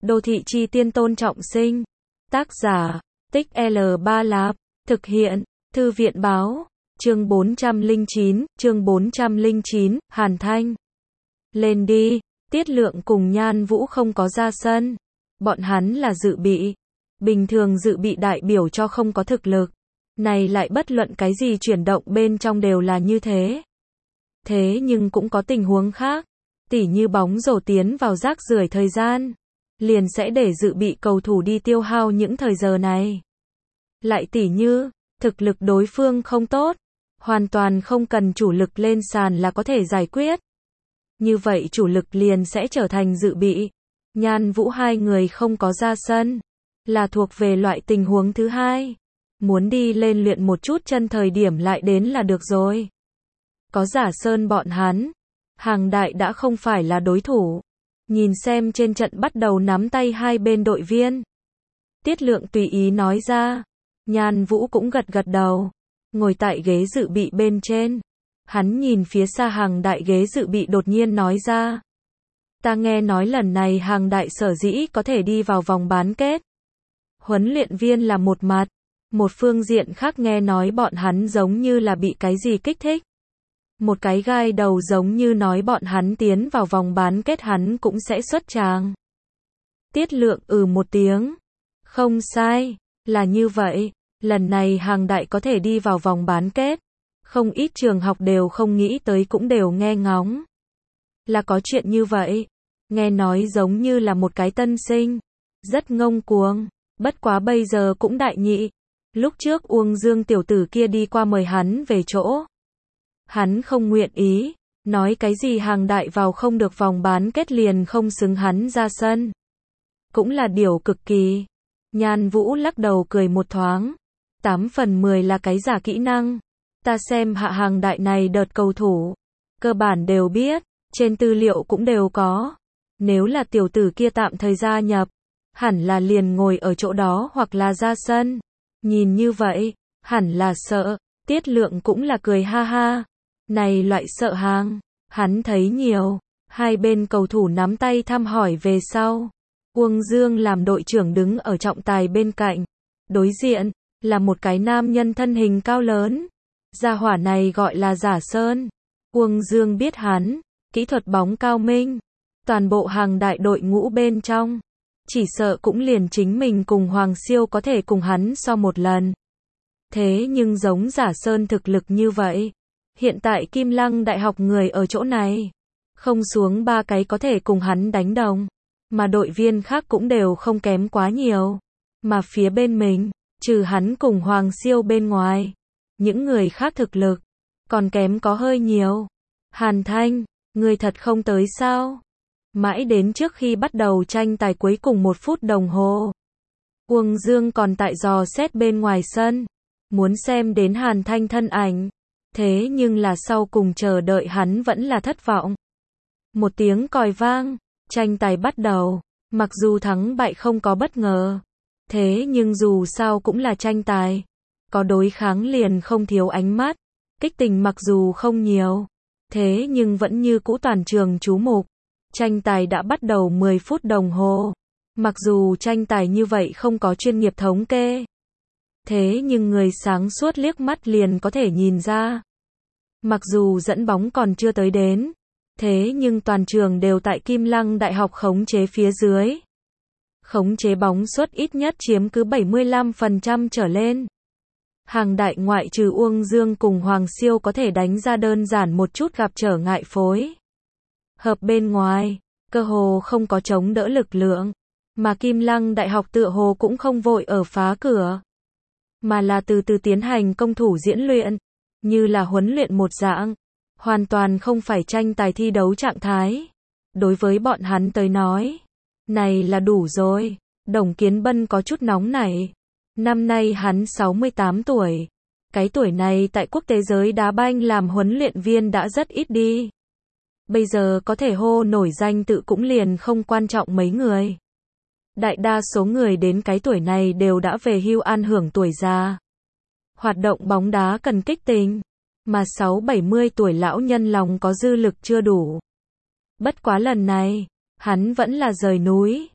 Đô thị chi tiên Tôn Trọng Sinh. Tác giả, Tích L3 Lạp. Thực hiện, Thư viện báo. Chương 409, Hàn Thanh. Lên đi, Tiết Lượng cùng Nhan Vũ không có ra sân. Bọn hắn là dự bị. Bình thường dự bị đại biểu cho không có thực lực. Này lại bất luận cái gì chuyển động bên trong đều là như thế. Thế nhưng cũng có tình huống khác. Tỉ như bóng rổ tiến vào rác rưởi thời gian. Liền sẽ để dự bị cầu thủ đi tiêu hao những thời giờ này. Lại tỉ như, thực lực đối phương không tốt. Hoàn toàn không cần chủ lực lên sàn là có thể giải quyết. Như vậy chủ lực liền sẽ trở thành dự bị. Nhan Vũ hai người không có ra sân. Là thuộc về loại tình huống thứ hai. Muốn đi lên luyện một chút chân thời điểm lại đến là được rồi. Có Giả Sơn bọn hắn. Hàng Đại đã không phải là đối thủ. Nhìn xem trên trận bắt đầu nắm tay hai bên đội viên. Tiết Lượng tùy ý nói ra. Nhan Vũ cũng gật gật đầu. Ngồi tại ghế dự bị bên trên. Hắn nhìn phía xa Hàng Đại ghế dự bị đột nhiên nói ra. Ta nghe nói lần này Hàng Đại sở dĩ có thể đi vào vòng bán kết. Huấn luyện viên là một mặt. Một phương diện khác nghe nói bọn hắn giống như là bị cái gì kích thích. Một cái gai đầu giống như nói bọn hắn tiến vào vòng bán kết hắn cũng sẽ xuất tràng. Tiết Lượng một tiếng. Không sai, là như vậy. Lần này Hàng Đại có thể đi vào vòng bán kết. Không ít trường học đều không nghĩ tới cũng đều nghe ngóng. Là có chuyện như vậy. Nghe nói giống như là một cái tân sinh. Rất ngông cuồng. Bất quá bây giờ cũng đại nhị. Lúc trước Uông Dương tiểu tử kia đi qua mời hắn về chỗ. Hắn không nguyện ý. Nói cái gì Hàng Đại vào không được vòng bán kết liền không xứng hắn ra sân. Cũng là điều cực kỳ. Nhan Vũ lắc đầu cười một thoáng. 8 phần 10 là cái giả kỹ năng. Ta xem hạ Hàng Đại này đợt cầu thủ. Cơ bản đều biết. Trên tư liệu cũng đều có. Nếu là tiểu tử kia tạm thời gia nhập. Hẳn là liền ngồi ở chỗ đó hoặc là ra sân. Nhìn như vậy. Hẳn là sợ. Tiết Lượng cũng là cười ha ha. Này loại sợ hàng. Hắn thấy nhiều. Hai bên cầu thủ nắm tay thăm hỏi về sau. Uông Dương làm đội trưởng đứng ở trọng tài bên cạnh. Đối diện. Là một cái nam nhân thân hình cao lớn. Gia hỏa này gọi là Giả Sơn. Uông Dương biết hắn. Kỹ thuật bóng cao minh. Toàn bộ Hàng Đại đội ngũ bên trong. Chỉ sợ cũng liền chính mình cùng Hoàng Siêu có thể cùng hắn so một lần. Thế nhưng giống Giả Sơn thực lực như vậy. Hiện tại Kim Lăng Đại học người ở chỗ này. Không xuống 3 cái có thể cùng hắn đánh đồng. Mà đội viên khác cũng đều không kém quá nhiều. Mà phía bên mình, trừ hắn cùng Hoàng Siêu bên ngoài. Những người khác thực lực. Còn kém có hơi nhiều. Hàn Thanh, người thật không tới sao? Mãi đến trước khi bắt đầu tranh tài cuối cùng 1 phút đồng hồ. Uông Dương còn tại dò xét bên ngoài sân. Muốn xem đến Hàn Thanh thân ảnh. Thế nhưng là sau cùng chờ đợi hắn vẫn là thất vọng. Một tiếng còi vang. Tranh tài bắt đầu. Mặc dù thắng bại không có bất ngờ. Thế nhưng dù sao cũng là tranh tài. Có đối kháng liền không thiếu ánh mắt. Kích tình mặc dù không nhiều. Thế nhưng vẫn như cũ toàn trường chú mục. Tranh tài đã bắt đầu 10 phút đồng hồ. Mặc dù tranh tài như vậy không có chuyên nghiệp thống kê. Thế nhưng người sáng suốt liếc mắt liền có thể nhìn ra. Mặc dù dẫn bóng còn chưa tới đến. Thế nhưng toàn trường đều tại Kim Lăng Đại học khống chế phía dưới. Khống chế bóng suất ít nhất chiếm cứ 75% trở lên. Hàng Đại ngoại trừ Uông Dương cùng Hoàng Siêu có thể đánh ra đơn giản một chút gặp trở ngại phối hợp bên ngoài, cơ hồ không có chống đỡ lực lượng. Mà Kim Lăng Đại học tựa hồ cũng không vội ở phá cửa. Mà là từ từ tiến hành công thủ diễn luyện. Như là huấn luyện một dạng. Hoàn toàn không phải tranh tài thi đấu trạng thái. Đối với bọn hắn tới nói. Này là đủ rồi. Đồng Kiến Bân có chút nóng nảy. Năm nay hắn 68 tuổi. Cái tuổi này tại quốc tế giới đá banh làm huấn luyện viên đã rất ít đi. Bây giờ có thể hô nổi danh tự cũng liền không quan trọng mấy người. Đại đa số người đến cái tuổi này đều đã về hưu an hưởng tuổi già. Hoạt động bóng đá cần kích tình. Mà 60-70 tuổi lão nhân lòng có dư lực chưa đủ. Bất quá lần này, hắn vẫn là rời núi.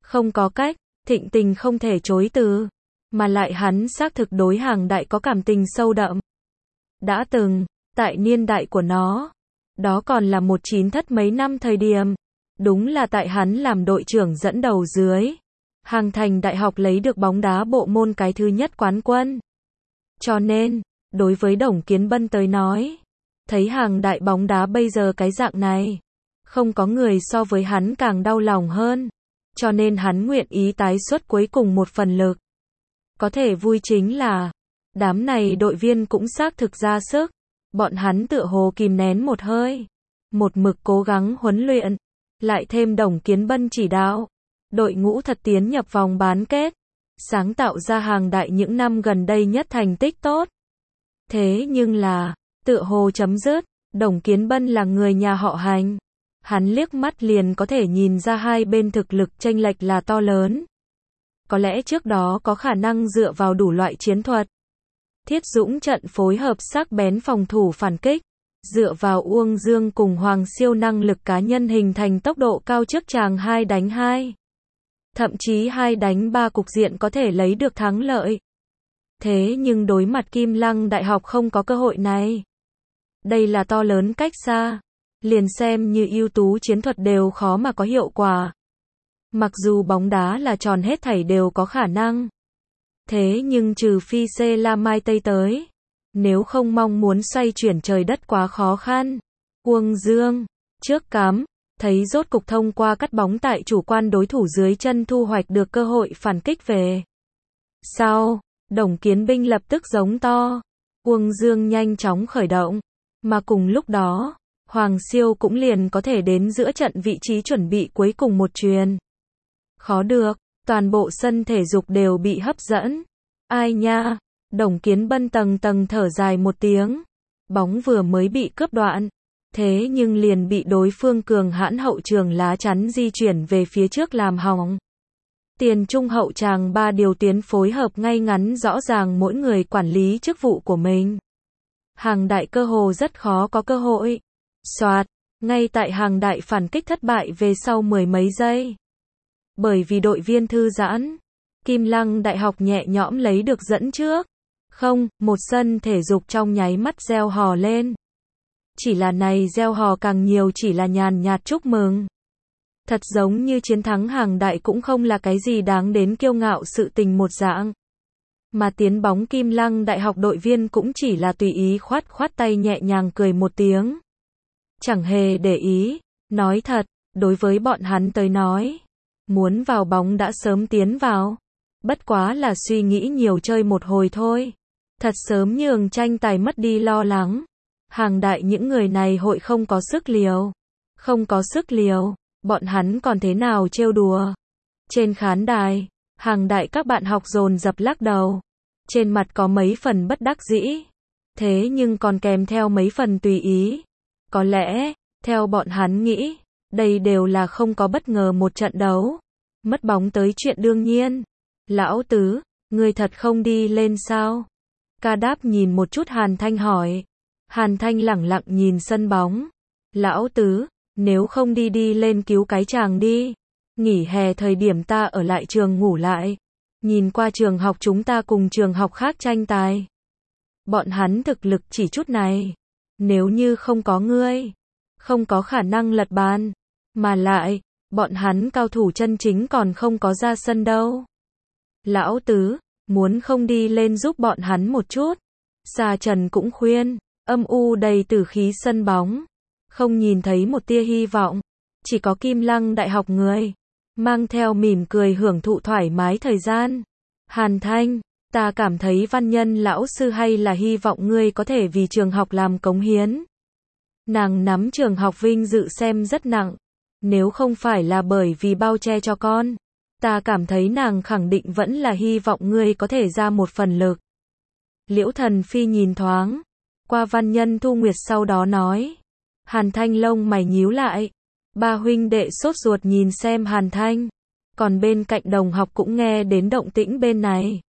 Không có cách, thịnh tình không thể chối từ. Mà lại hắn xác thực đối Hàng Đại có cảm tình sâu đậm. Đã từng, tại niên đại của nó, đó còn là một chín thất mấy năm thời điểm. Đúng là tại hắn làm đội trưởng dẫn đầu dưới. Hàng Thành Đại học lấy được bóng đá bộ môn cái thứ nhất quán quân. Cho nên, đối với Đồng Kiến Bân tới nói, thấy Hàng Đại bóng đá bây giờ cái dạng này, không có người so với hắn càng đau lòng hơn. Cho nên hắn nguyện ý tái xuất cuối cùng một phần lực. Có thể vui chính là, đám này đội viên cũng xác thực ra sức. Bọn hắn tựa hồ kìm nén một hơi. Một mực cố gắng huấn luyện. Lại thêm Đồng Kiến Bân chỉ đạo. Đội ngũ thật tiến nhập vòng bán kết. Sáng tạo ra Hàng Đại những năm gần đây nhất thành tích tốt. Thế nhưng là, tựa hồ chấm dứt. Đồng Kiến Bân là người nhà họ Hành. Hắn liếc mắt liền có thể nhìn ra hai bên thực lực chênh lệch là to lớn. Có lẽ trước đó có khả năng dựa vào đủ loại chiến thuật. Thiết dũng trận phối hợp sắc bén phòng thủ phản kích. Dựa vào Uông Dương cùng Hoàng Siêu năng lực cá nhân hình thành tốc độ cao trước chàng 2 đánh 2. Thậm chí 2 đánh 3 cục diện có thể lấy được thắng lợi. Thế nhưng đối mặt Kim Lăng Đại học không có cơ hội này. Đây là to lớn cách xa. Liền xem như ưu tú chiến thuật đều khó mà có hiệu quả. Mặc dù bóng đá là tròn hết thảy đều có khả năng. Thế nhưng trừ phi C La Mai Tây tới. Nếu không mong muốn xoay chuyển trời đất quá khó khăn. Uông Dương, trước cắm, thấy rốt cục thông qua cắt bóng tại chủ quan đối thủ dưới chân thu hoạch được cơ hội phản kích về. Sau, Đồng Kiến Binh lập tức giống to. Uông Dương nhanh chóng khởi động. Mà cùng lúc đó, Hoàng Siêu cũng liền có thể đến giữa trận vị trí chuẩn bị cuối cùng một chuyền. Khó được, toàn bộ sân thể dục đều bị hấp dẫn. Ai nha, Đồng Kiến Bân tầng tầng thở dài một tiếng. Bóng vừa mới bị cướp đoạn. Thế nhưng liền bị đối phương cường hãn hậu trường lá chắn di chuyển về phía trước làm hỏng. Tiền trung hậu tràng 3 điều tuyến phối hợp ngay ngắn rõ ràng mỗi người quản lý chức vụ của mình. Hàng Đại cơ hồ rất khó có cơ hội. Soạt, ngay tại Hàng Đại phản kích thất bại về sau mười mấy giây. Bởi vì đội viên thư giãn, Kim Lăng Đại học nhẹ nhõm lấy được dẫn trước. Không, một sân thể dục trong nháy mắt reo hò lên. Chỉ là này reo hò càng nhiều chỉ là nhàn nhạt chúc mừng. Thật giống như chiến thắng Hàng Đại cũng không là cái gì đáng đến kiêu ngạo sự tình một dạng. Mà tiến bóng Kim Lăng Đại học đội viên cũng chỉ là tùy ý khoát khoát tay nhẹ nhàng cười một tiếng. Chẳng hề để ý, nói thật, đối với bọn hắn tới nói, muốn vào bóng đã sớm tiến vào. Bất quá là suy nghĩ nhiều chơi một hồi thôi. Thật sớm nhường tranh tài mất đi lo lắng. Hàng Đại những người này hội không có sức liều. Không có sức liều, bọn hắn còn thế nào trêu đùa. Trên khán đài, Hàng Đại các bạn học dồn dập lắc đầu. Trên mặt có mấy phần bất đắc dĩ. Thế nhưng còn kèm theo mấy phần tùy ý. Có lẽ, theo bọn hắn nghĩ, đây đều là không có bất ngờ một trận đấu. Mất bóng tới chuyện đương nhiên. Lão Tứ, ngươi thật không đi lên sao? Ca Đáp nhìn một chút Hàn Thanh hỏi. Hàn Thanh lẳng lặng nhìn sân bóng. Lão Tứ, nếu không đi lên cứu cái chàng đi. Nghỉ hè thời điểm ta ở lại trường ngủ lại. Nhìn qua trường học chúng ta cùng trường học khác tranh tài. Bọn hắn thực lực chỉ chút này. Nếu như không có ngươi, không có khả năng lật bàn. Mà lại, bọn hắn cao thủ chân chính còn không có ra sân đâu. Lão Tứ, muốn không đi lên giúp bọn hắn một chút. Sa Trần cũng khuyên, âm u đầy tử khí sân bóng. Không nhìn thấy một tia hy vọng. Chỉ có Kim Lăng Đại học người. Mang theo mỉm cười hưởng thụ thoải mái thời gian. Hàn Thanh, ta cảm thấy Văn Nhân lão sư hay là hy vọng ngươi có thể vì trường học làm cống hiến. Nàng nắm trường học vinh dự xem rất nặng. Nếu không phải là bởi vì bao che cho con, ta cảm thấy nàng khẳng định vẫn là hy vọng ngươi có thể ra một phần lực. Liễu Thần Phi nhìn thoáng qua Văn Nhân Thu Nguyệt sau đó nói. Hàn Thanh lông mày nhíu lại. Ba huynh đệ sốt ruột nhìn xem Hàn Thanh. Còn bên cạnh đồng học cũng nghe đến động tĩnh bên này.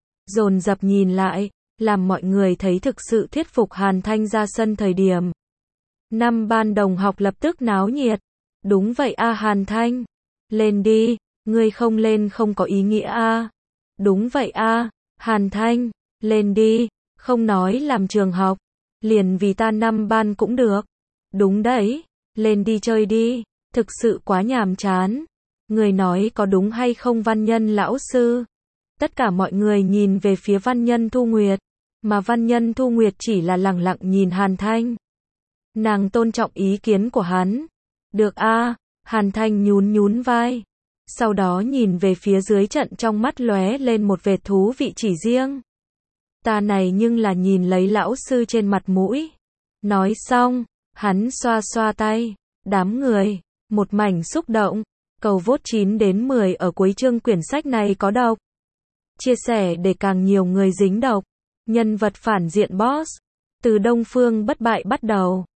Dồn dập nhìn lại, làm mọi người thấy thực sự thuyết phục Hàn Thanh ra sân thời điểm. Năm ban đồng học lập tức náo nhiệt. Đúng vậy a Hàn Thanh. Lên đi, Ngươi không lên không có ý nghĩa a. Đúng vậy a. Hàn Thanh, lên đi, không nói làm trường học, liền vì ta năm ban cũng được. Đúng đấy, lên đi chơi đi, thực sự quá nhàm chán. Người nói có đúng hay không Văn Nhân lão sư? Tất cả mọi người nhìn về phía Văn Nhân Thu Nguyệt, mà Văn Nhân Thu Nguyệt chỉ là lẳng lặng nhìn Hàn Thanh. Nàng tôn trọng ý kiến của hắn. Được a. Hàn Thanh nhún nhún vai. Sau đó nhìn về phía dưới trận, trong mắt lóe lên một vệt thú vị chỉ riêng. Ta này nhưng là nhìn lấy lão sư trên mặt mũi. Nói xong, hắn xoa xoa tay. Đám người, một mảnh xúc động. Cầu vote 9 đến 10 ở cuối chương quyển sách này có độc. Chia sẻ để càng nhiều người dính độc. Nhân vật phản diện boss. Từ Đông Phương Bất Bại bắt đầu.